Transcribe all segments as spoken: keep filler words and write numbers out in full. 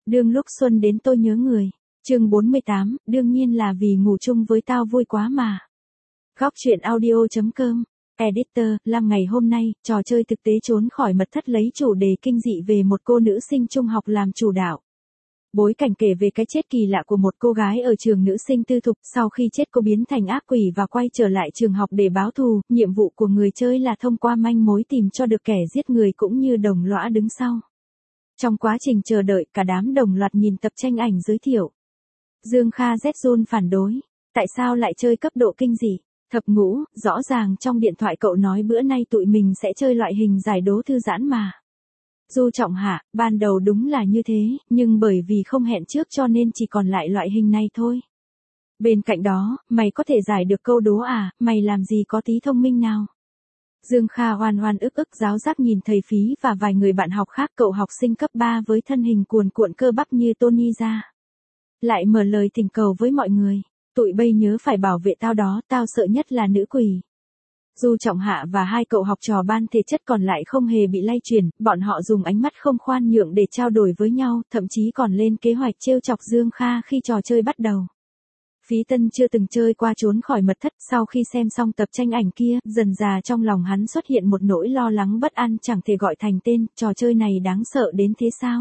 Đương lúc xuân đến tôi nhớ người. Chương bốn mươi tám, đương nhiên là vì ngủ chung với tao vui quá mà. Góc truyện audio.com. Editor, làm ngày hôm nay, trò chơi thực tế trốn khỏi mật thất lấy chủ đề kinh dị về một cô nữ sinh trung học làm chủ đạo. Bối cảnh kể về cái chết kỳ lạ của một cô gái ở trường nữ sinh tư thục, sau khi chết cô biến thành ác quỷ và quay trở lại trường học để báo thù, nhiệm vụ của người chơi là thông qua manh mối tìm cho được kẻ giết người cũng như đồng lõa đứng sau. Trong quá trình chờ đợi, cả đám đồng loạt nhìn tập tranh ảnh giới thiệu. Dương Kha Zhun phản đối. Tại sao lại chơi cấp độ kinh dị? Thập ngũ, rõ ràng trong điện thoại cậu nói bữa nay tụi mình sẽ chơi loại hình giải đố thư giãn mà. Du Trọng Hạ, ban đầu đúng là như thế, nhưng bởi vì không hẹn trước cho nên chỉ còn lại loại hình này thôi. Bên cạnh đó, mày có thể giải được câu đố à, mày làm gì có tí thông minh nào? Dương Kha oan oan ức ức giáo giác nhìn thầy Phí và vài người bạn học khác, cậu học sinh cấp ba với thân hình cuồn cuộn cơ bắp như Tony ra. Lại mở lời tình cầu với mọi người, tụi bây nhớ phải bảo vệ tao đó, tao sợ nhất là nữ quỷ. Du Trọng Hạ và hai cậu học trò ban thể chất còn lại không hề bị lay chuyển, bọn họ dùng ánh mắt không khoan nhượng để trao đổi với nhau, thậm chí còn lên kế hoạch trêu chọc Dương Kha khi trò chơi bắt đầu. Phí Tân chưa từng chơi qua trốn khỏi mật thất, sau khi xem xong tập tranh ảnh kia, dần dà trong lòng hắn xuất hiện một nỗi lo lắng bất an chẳng thể gọi thành tên, trò chơi này đáng sợ đến thế sao?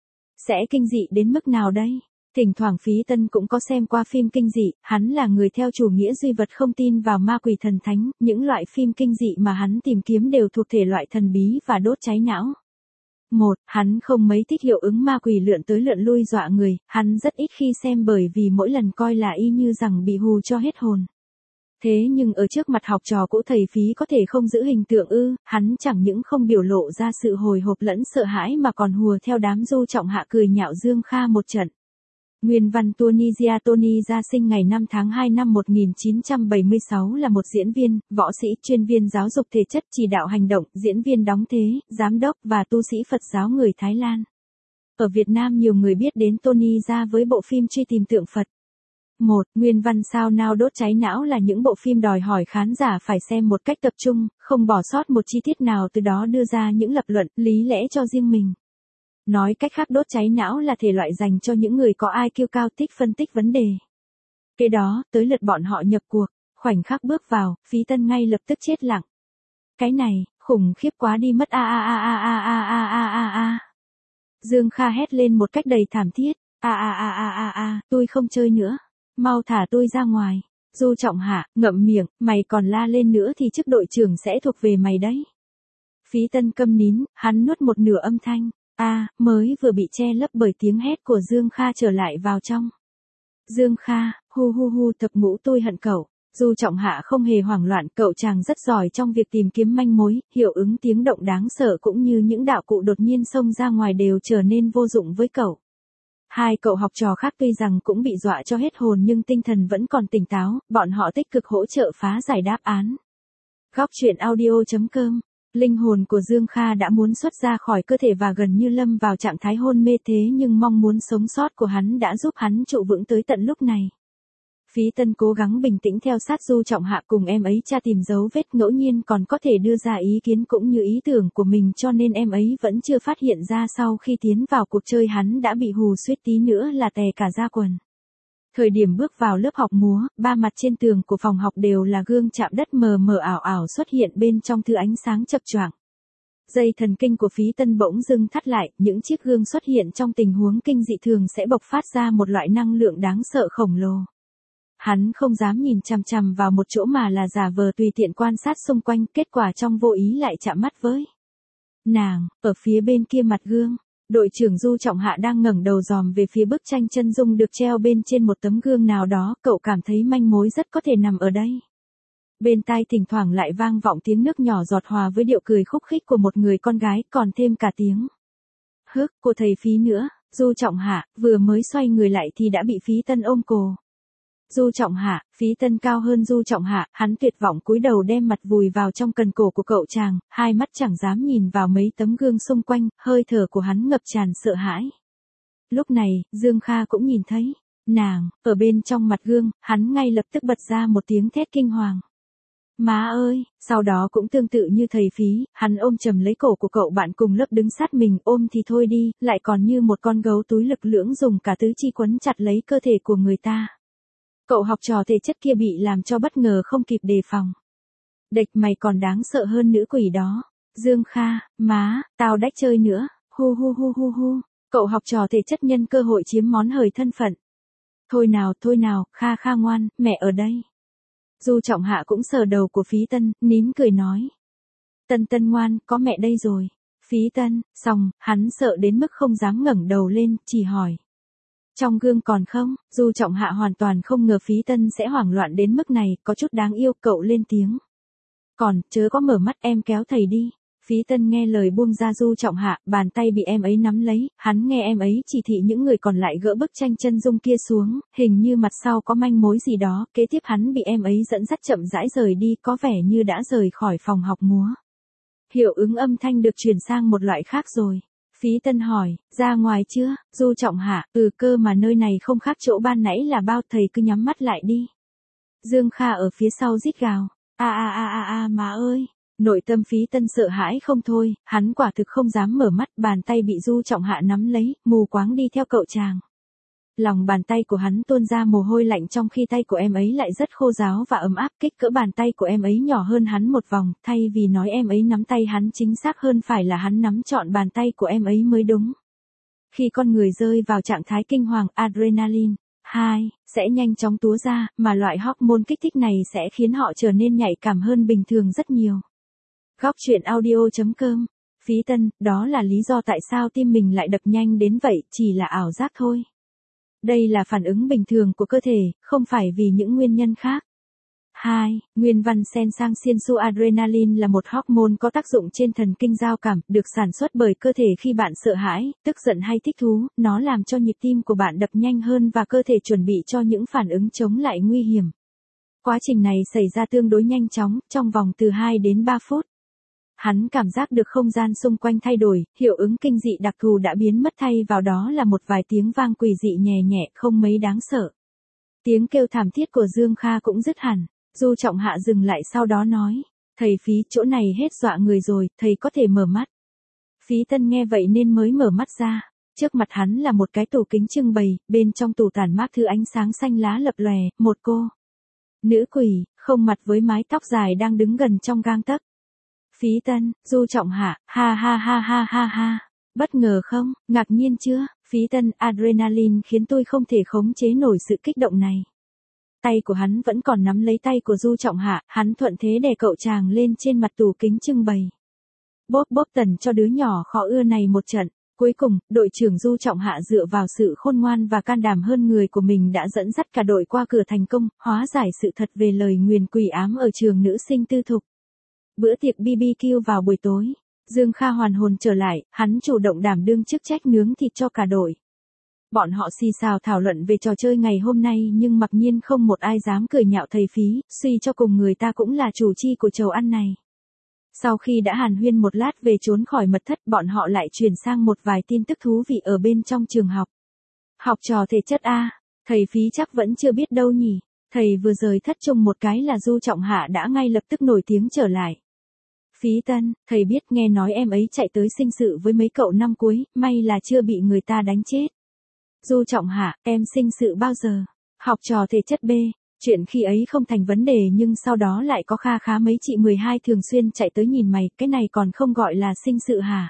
Sẽ kinh dị đến mức nào đây? Thỉnh thoảng Phí Tân cũng có xem qua phim kinh dị, hắn là người theo chủ nghĩa duy vật không tin vào ma quỷ thần thánh, những loại phim kinh dị mà hắn tìm kiếm đều thuộc thể loại thần bí và đốt cháy não. Một, hắn không mấy thích hiệu ứng ma quỷ lượn tới lượn lui dọa người, hắn rất ít khi xem bởi vì mỗi lần coi là y như rằng bị hù cho hết hồn. Thế nhưng ở trước mặt học trò cũ thầy Phí có thể không giữ hình tượng ư, hắn chẳng những không biểu lộ ra sự hồi hộp lẫn sợ hãi mà còn hùa theo đám Du Trọng Hạ cười nhạo Dương Kha một trận. Nguyên văn Tunisia Tony ra sinh ngày năm tháng hai năm một nghìn chín trăm bảy mươi sáu là một diễn viên, võ sĩ, chuyên viên giáo dục thể chất, chỉ đạo hành động, diễn viên đóng thế, giám đốc và tu sĩ Phật giáo người Thái Lan. Ở Việt Nam nhiều người biết đến Tony ra với bộ phim Truy tìm tượng Phật. Một, nguyên văn sao nào đốt cháy não là những bộ phim đòi hỏi khán giả phải xem một cách tập trung, không bỏ sót một chi tiết nào, từ đó đưa ra những lập luận, lý lẽ cho riêng mình. Nói cách khác, đốt cháy não là thể loại dành cho những người có i kiu cao, thích phân tích vấn đề. Kế đó, tới lượt bọn họ nhập cuộc, khoảnh khắc bước vào, Phí Tân ngay lập tức chết lặng. Cái này, khủng khiếp quá đi mất, a a a a a a a a a a. Dương Kha hét lên một cách đầy thảm thiết, a a a a a a, tôi không chơi nữa, mau thả tôi ra ngoài. Du Trọng Hạ, ngậm miệng, mày còn la lên nữa thì chức đội trưởng sẽ thuộc về mày đấy. Phí Tân câm nín, hắn nuốt một nửa âm thanh. A, à, mới vừa bị che lấp bởi tiếng hét của Dương Kha trở lại vào trong. Dương Kha, hu hu hu, thập ngũ tôi hận cậu. Du Trọng Hạ không hề hoảng loạn, cậu chàng rất giỏi trong việc tìm kiếm manh mối, hiệu ứng tiếng động đáng sợ cũng như những đạo cụ đột nhiên xông ra ngoài đều trở nên vô dụng với cậu. Hai cậu học trò khác tuy rằng cũng bị dọa cho hết hồn nhưng tinh thần vẫn còn tỉnh táo, bọn họ tích cực hỗ trợ phá giải đáp án. Góc truyện audio.com. Linh hồn của Dương Kha đã muốn xuất ra khỏi cơ thể và gần như lâm vào trạng thái hôn mê, thế nhưng mong muốn sống sót của hắn đã giúp hắn trụ vững tới tận lúc này. Phí Tân cố gắng bình tĩnh theo sát Du Trọng Hạ cùng em ấy tra tìm dấu vết, ngẫu nhiên còn có thể đưa ra ý kiến cũng như ý tưởng của mình, cho nên em ấy vẫn chưa phát hiện ra sau khi tiến vào cuộc chơi hắn đã bị hù suýt tí nữa là tè cả da quần. Thời điểm bước vào lớp học múa, ba mặt trên tường của phòng học đều là gương chạm đất mờ mờ ảo ảo xuất hiện bên trong thứ ánh sáng chập choạng. Dây thần kinh của Phí Tân bỗng dưng thắt lại, những chiếc gương xuất hiện trong tình huống kinh dị thường sẽ bộc phát ra một loại năng lượng đáng sợ khổng lồ. Hắn không dám nhìn chằm chằm vào một chỗ mà là giả vờ tùy tiện quan sát xung quanh, kết quả trong vô ý lại chạm mắt với nàng, ở phía bên kia mặt gương. Đội trưởng Du Trọng Hạ đang ngẩng đầu dòm về phía bức tranh chân dung được treo bên trên một tấm gương nào đó, cậu cảm thấy manh mối rất có thể nằm ở đây. Bên tai thỉnh thoảng lại vang vọng tiếng nước nhỏ giọt hòa với điệu cười khúc khích của một người con gái, còn thêm cả tiếng hức của thầy Phí nữa. Du Trọng Hạ vừa mới xoay người lại thì đã bị Phí Tân ôm cổ. Du Trọng Hạ, Phí Tân cao hơn Du Trọng Hạ, hắn tuyệt vọng cúi đầu đem mặt vùi vào trong cần cổ của cậu chàng, hai mắt chẳng dám nhìn vào mấy tấm gương xung quanh, hơi thở của hắn ngập tràn sợ hãi. Lúc này, Dương Kha cũng nhìn thấy nàng ở bên trong mặt gương, hắn ngay lập tức bật ra một tiếng thét kinh hoàng. Má ơi, sau đó cũng tương tự như thầy Phí, hắn ôm chầm lấy cổ của cậu bạn cùng lớp đứng sát mình, ôm thì thôi đi, lại còn như một con gấu túi lực lưỡng dùng cả tứ chi quấn chặt lấy cơ thể của người ta. Cậu học trò thể chất kia bị làm cho bất ngờ không kịp đề phòng. Địch mày còn đáng sợ hơn nữ quỷ đó. Dương Kha, má, tao đách chơi nữa, hu hu hu hu hu. Cậu học trò thể chất nhân cơ hội chiếm món hời thân phận. Thôi nào, thôi nào, Kha Kha ngoan, mẹ ở đây. Du Trọng Hạ cũng sờ đầu của Phí Tân, nín cười nói. Tân Tân ngoan, có mẹ đây rồi. Phí Tân, xong, hắn sợ đến mức không dám ngẩng đầu lên, chỉ hỏi. Trong gương còn không? Du Trọng Hạ hoàn toàn không ngờ Phí Tân sẽ hoảng loạn đến mức này, có chút đáng yêu, cậu lên tiếng. Còn, chớ có mở mắt, em kéo thầy đi. Phí Tân nghe lời buông ra Du Trọng Hạ, bàn tay bị em ấy nắm lấy, hắn nghe em ấy chỉ thị những người còn lại gỡ bức tranh chân dung kia xuống, hình như mặt sau có manh mối gì đó, kế tiếp hắn bị em ấy dẫn dắt chậm rãi rời đi, có vẻ như đã rời khỏi phòng học múa. Hiệu ứng âm thanh được chuyển sang một loại khác rồi. Phí Tân hỏi, ra ngoài chưa? Du Trọng Hạ, ừ cơ mà nơi này không khác chỗ ban nãy là bao, thầy cứ nhắm mắt lại đi. Dương Kha ở phía sau rít gào, a a a a a má ơi. Nội tâm Phí Tân sợ hãi không thôi, hắn quả thực không dám mở mắt, bàn tay bị Du Trọng Hạ nắm lấy, mù quáng đi theo cậu chàng. Lòng bàn tay của hắn tuôn ra mồ hôi lạnh trong khi tay của em ấy lại rất khô ráo và ấm áp, kích cỡ bàn tay của em ấy nhỏ hơn hắn một vòng, thay vì nói em ấy nắm tay hắn chính xác hơn phải là hắn nắm trọn bàn tay của em ấy mới đúng. Khi con người rơi vào trạng thái kinh hoàng adrenaline, hai, sẽ nhanh chóng túa ra, mà loại hormone kích thích này sẽ khiến họ trở nên nhạy cảm hơn bình thường rất nhiều. Góc truyện audio chấm com. Phí Tân, đó là lý do tại sao tim mình lại đập nhanh đến vậy, chỉ là ảo giác thôi. Đây là phản ứng bình thường của cơ thể, không phải vì những nguyên nhân khác. hai. Nguyên văn sen sang xiên su adrenaline là một hormone có tác dụng trên thần kinh giao cảm, được sản xuất bởi cơ thể khi bạn sợ hãi, tức giận hay thích thú, nó làm cho nhịp tim của bạn đập nhanh hơn và cơ thể chuẩn bị cho những phản ứng chống lại nguy hiểm. Quá trình này xảy ra tương đối nhanh chóng, trong vòng từ hai đến ba phút. Hắn cảm giác được không gian xung quanh thay đổi, hiệu ứng kinh dị đặc thù đã biến mất, thay vào đó là một vài tiếng vang quỷ dị nhẹ nhẹ, không mấy đáng sợ. Tiếng kêu thảm thiết của Dương Kha cũng dứt hẳn. Du Trọng Hạ dừng lại sau đó nói, thầy Phí, chỗ này hết dọa người rồi, thầy có thể mở mắt. Phí Tân nghe vậy nên mới mở mắt ra. Trước mặt hắn là một cái tủ kính trưng bày, bên trong tủ tản mát thứ ánh sáng xanh lá lập lòe, một cô nữ quỷ, không mặt với mái tóc dài đang đứng gần trong gang tấc. Phí Tân, Du Trọng Hạ, ha ha ha ha ha ha. Bất ngờ không, ngạc nhiên chưa? Phí Tân, adrenaline khiến tôi không thể khống chế nổi sự kích động này. Tay của hắn vẫn còn nắm lấy tay của Du Trọng Hạ, hắn thuận thế đè cậu chàng lên trên mặt tủ kính trưng bày. Bóp bóp tần cho đứa nhỏ khó ưa này một trận. Cuối cùng, đội trưởng Du Trọng Hạ dựa vào sự khôn ngoan và can đảm hơn người của mình đã dẫn dắt cả đội qua cửa thành công, hóa giải sự thật về lời nguyền quỷ ám ở trường nữ sinh tư thục. Bữa tiệc bê bê kiu vào buổi tối, Dương Kha hoàn hồn trở lại, hắn chủ động đảm đương chức trách nướng thịt cho cả đội. Bọn họ xì xào thảo luận về trò chơi ngày hôm nay nhưng mặc nhiên không một ai dám cười nhạo thầy Phí, suy cho cùng người ta cũng là chủ chi của chầu ăn này. Sau khi đã hàn huyên một lát về trốn khỏi mật thất, bọn họ lại chuyển sang một vài tin tức thú vị ở bên trong trường học. Học trò thể chất A, thầy Phí chắc vẫn chưa biết đâu nhỉ. Thầy vừa rời thất chung một cái là Du Trọng Hạ đã ngay lập tức nổi tiếng trở lại. Phí Tân, thầy biết, nghe nói em ấy chạy tới sinh sự với mấy cậu năm cuối, may là chưa bị người ta đánh chết. Du Trọng Hạ, em sinh sự bao giờ? Học trò thể chất B, chuyện khi ấy không thành vấn đề nhưng sau đó lại có kha khá mấy chị mười hai thường xuyên chạy tới nhìn mày, cái này còn không gọi là sinh sự hả?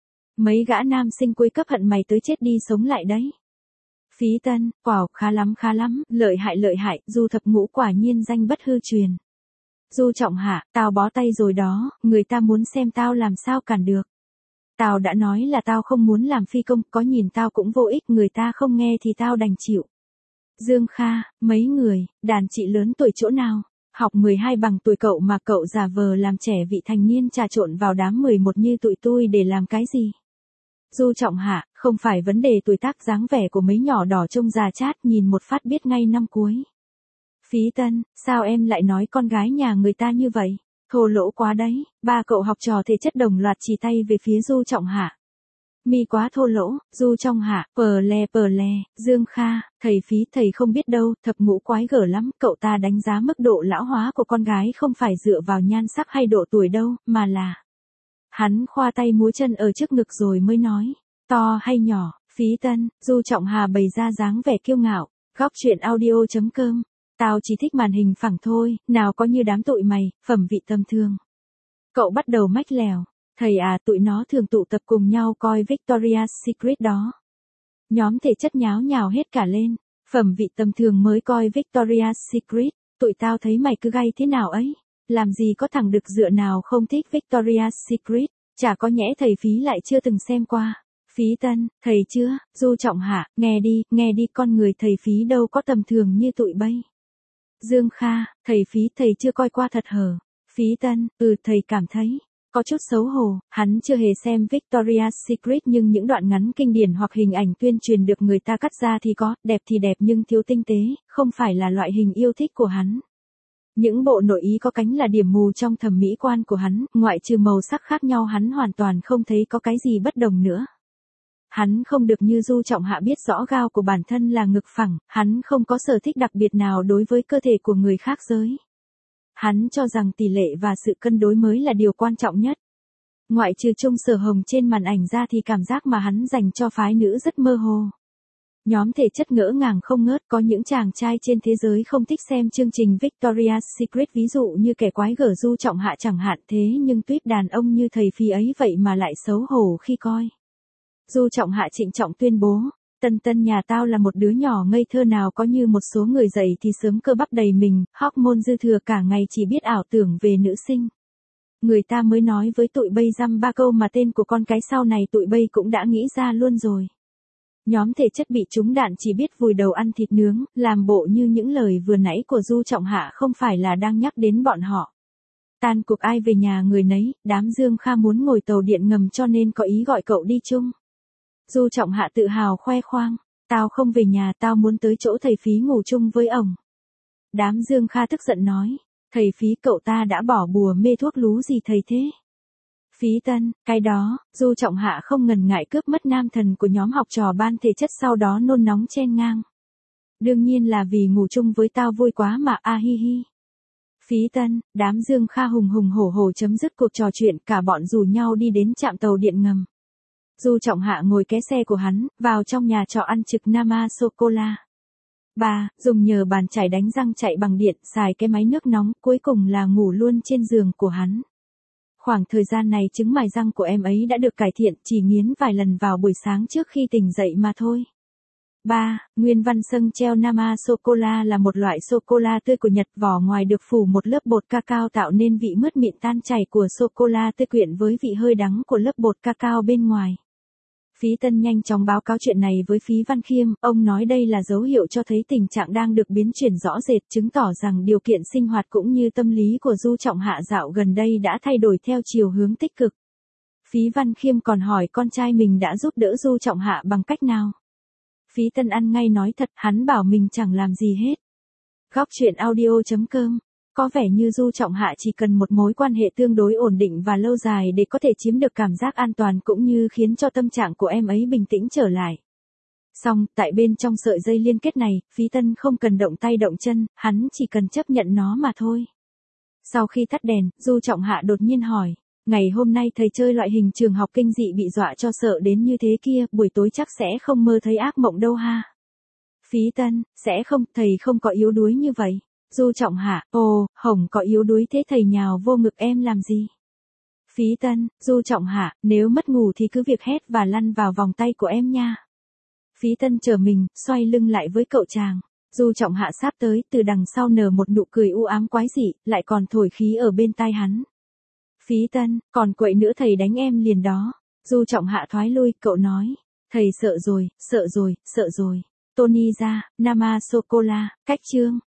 Mấy gã nam sinh cuối cấp hận mày tới chết đi sống lại đấy. Phí Tân, wow, khá lắm khá lắm, lợi hại lợi hại, Du thập ngũ quả nhiên danh bất hư truyền. Du Trọng Hạ, tao bó tay rồi đó, người ta muốn xem tao làm sao cản được. Tao đã nói là tao không muốn làm phi công, có nhìn tao cũng vô ích, người ta không nghe thì tao đành chịu. Dương Kha, mấy người, đàn chị lớn tuổi chỗ nào? Học mười hai bằng tuổi cậu mà cậu giả vờ làm trẻ vị thành niên trà trộn vào đám mười một như tụi tôi để làm cái gì? Du Trọng Hạ, không phải vấn đề tuổi tác, dáng vẻ của mấy nhỏ đỏ trông già chát, nhìn một phát biết ngay năm cuối. Phí Tân, sao em lại nói con gái nhà người ta như vậy? Thô lỗ quá đấy. Ba cậu học trò thể chất đồng loạt chỉ tay về phía Du Trọng Hạ. Mi quá thô lỗ, Du Trọng Hạ, pờ le pờ le, Dương Kha, thầy Phí thầy không biết đâu, thập ngũ quái gở lắm, cậu ta đánh giá mức độ lão hóa của con gái không phải dựa vào nhan sắc hay độ tuổi đâu, mà là... Hắn khoa tay múa chân ở trước ngực rồi mới nói, to hay nhỏ, Phí Tân, Du Trọng Hà bày ra dáng vẻ kiêu ngạo, góc truyện audio.com, tao chỉ thích màn hình phẳng thôi, nào có như đám tụi mày, phẩm vị tầm thường. Cậu bắt đầu mách lèo. Thầy à, tụi nó thường tụ tập cùng nhau coi Victoria's Secret đó. Nhóm thể chất nháo nhào hết cả lên. Phẩm vị tầm thường mới coi Victoria's Secret. Tụi tao thấy mày cứ gay thế nào ấy. Làm gì có thằng đực dựa nào không thích Victoria's Secret. Chả có nhẽ thầy Phí lại chưa từng xem qua. Phí Tân, thầy chưa, Du Trọng Hạ, nghe đi, nghe đi, con người thầy Phí đâu có tầm thường như tụi bây. Dương Kha, thầy Phí thầy chưa coi qua thật hở. Phí Tân, ừ thầy cảm thấy. Có chút xấu hổ, hắn chưa hề xem Victoria's Secret nhưng những đoạn ngắn kinh điển hoặc hình ảnh tuyên truyền được người ta cắt ra thì có, đẹp thì đẹp nhưng thiếu tinh tế, không phải là loại hình yêu thích của hắn. Những bộ nội ý có cánh là điểm mù trong thẩm mỹ quan của hắn, ngoại trừ màu sắc khác nhau hắn hoàn toàn không thấy có cái gì bất đồng nữa. Hắn không được như Du Trọng Hạ biết rõ gao của bản thân là ngực phẳng, hắn không có sở thích đặc biệt nào đối với cơ thể của người khác giới. Hắn cho rằng tỷ lệ và sự cân đối mới là điều quan trọng nhất. Ngoại trừ Trung Sở Hồng trên màn ảnh ra thì cảm giác mà hắn dành cho phái nữ rất mơ hồ. Nhóm thể chất ngỡ ngàng không ngớt, có những chàng trai trên thế giới không thích xem chương trình Victoria's Secret, ví dụ như kẻ quái gở Du Trọng Hạ chẳng hạn, thế nhưng tuyết đàn ông như thầy Phí ấy vậy mà lại xấu hổ khi coi. Du Trọng Hạ trịnh trọng tuyên bố, Tân Tân nhà tao là một đứa nhỏ ngây thơ, nào có như một số người dậy thì sớm cơ bắp đầy mình, hormone dư thừa, cả ngày chỉ biết ảo tưởng về nữ sinh. Người ta mới nói với tụi bây dăm ba câu mà tên của con cái sau này tụi bây cũng đã nghĩ ra luôn rồi. Nhóm thể chất bị trúng đạn chỉ biết vùi đầu ăn thịt nướng, làm bộ như những lời vừa nãy của Du Trọng Hạ không phải là đang nhắc đến bọn họ. Tan cuộc ai về nhà người nấy, đám Dương Kha muốn ngồi tàu điện ngầm cho nên có ý gọi cậu đi chung. Du Trọng Hạ tự hào khoe khoang, tao không về nhà, tao muốn tới chỗ thầy Phí ngủ chung với ổng. Đám Dương Kha tức giận nói, thầy Phí cậu ta đã bỏ bùa mê thuốc lú gì thầy thế? Phí Tân, cái đó, Du Trọng Hạ không ngần ngại cướp mất nam thần của nhóm học trò ban thể chất, sau đó nôn nóng chen ngang. Đương nhiên là vì ngủ chung với tao vui quá mà, a hi hi. Phí Tân, đám Dương Kha hùng hùng hổ hổ chấm dứt cuộc trò chuyện, cả bọn rủ nhau đi đến trạm tàu điện ngầm. Du Trọng Hạ ngồi ké xe của hắn, vào trong nhà trọ ăn trực Nama Sô-cô-la. Ba, dùng nhờ bàn chải đánh răng chạy bằng điện, xài cái máy nước nóng, cuối cùng là ngủ luôn trên giường của hắn. Khoảng thời gian này trứng mài răng của em ấy đã được cải thiện, chỉ nghiến vài lần vào buổi sáng trước khi tỉnh dậy mà thôi. Ba, nguyên văn sâng treo Nama Sô-cô-la là một loại sô-cô-la tươi của Nhật, vỏ ngoài được phủ một lớp bột cacao tạo nên vị mướt mịn tan chảy của sô-cô-la tươi quyện với vị hơi đắng của lớp bột cacao bên ngoài. Phí Tân nhanh chóng báo cáo chuyện này với Phí Văn Khiêm, ông nói đây là dấu hiệu cho thấy tình trạng đang được biến chuyển rõ rệt, chứng tỏ rằng điều kiện sinh hoạt cũng như tâm lý của Du Trọng Hạ dạo gần đây đã thay đổi theo chiều hướng tích cực. Phí Văn Khiêm còn hỏi con trai mình đã giúp đỡ Du Trọng Hạ bằng cách nào. Phí Tân ăn ngay nói thật, hắn bảo mình chẳng làm gì hết. Góc truyện audio.com. Có vẻ như Du Trọng Hạ chỉ cần một mối quan hệ tương đối ổn định và lâu dài để có thể chiếm được cảm giác an toàn cũng như khiến cho tâm trạng của em ấy bình tĩnh trở lại. Song, tại bên trong sợi dây liên kết này, Phí Tân không cần động tay động chân, hắn chỉ cần chấp nhận nó mà thôi. Sau khi tắt đèn, Du Trọng Hạ đột nhiên hỏi, ngày hôm nay thầy chơi loại hình trường học kinh dị bị dọa cho sợ đến như thế kia, buổi tối chắc sẽ không mơ thấy ác mộng đâu ha. Phí Tân, sẽ không, thầy không có yếu đuối như vậy. Du Trọng Hạ, ồ, Hồng có yếu đuối thế thầy nhào vô ngực em làm gì? Phí Tân, Du Trọng Hạ, nếu mất ngủ thì cứ việc hét và lăn vào vòng tay của em nha. Phí Tân trở mình, xoay lưng lại với cậu chàng. Du Trọng Hạ sáp tới, từ đằng sau nở một nụ cười u ám quái dị, lại còn thổi khí ở bên tai hắn. Phí Tân, còn quậy nữa thầy đánh em liền đó. Du Trọng Hạ thoái lui, cậu nói. Thầy sợ rồi, sợ rồi, sợ rồi. Tony ra, Nama Sô-cô-la, cách chương.